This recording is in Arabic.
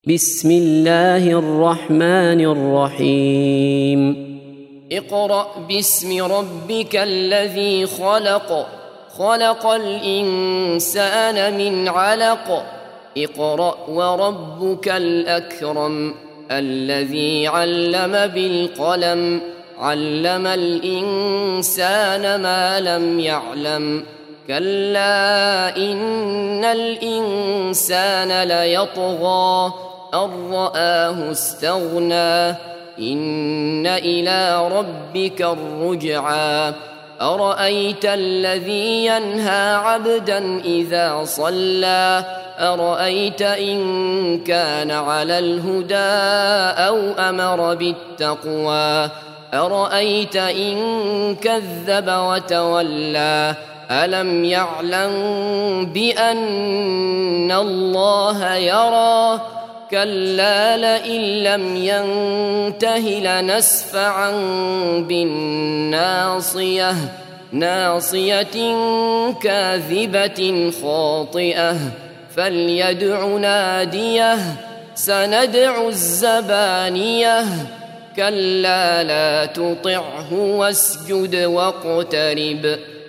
بسم الله الرحمن الرحيم اقرأ باسم ربك الذي خلق خلق الإنسان من علق اقرأ وربك الأكرم الذي علم بالقلم علم الإنسان ما لم يعلم كلا إن الإنسان ليطغى أن رآه استغنى إن إلى ربك الرجعى أرأيت الذي ينهى عبدا إذا صلى أرأيت إن كان على الهدى أو أمر بالتقوى أرأيت إن كذب وتولى ألم يعلم بأن الله يرى كلا لئن لم ينته لنسفعا بالناصية ناصية كاذبة خاطئة فليدع ناديه سندع الزبانية كلا لا تطعه واسجد واقترب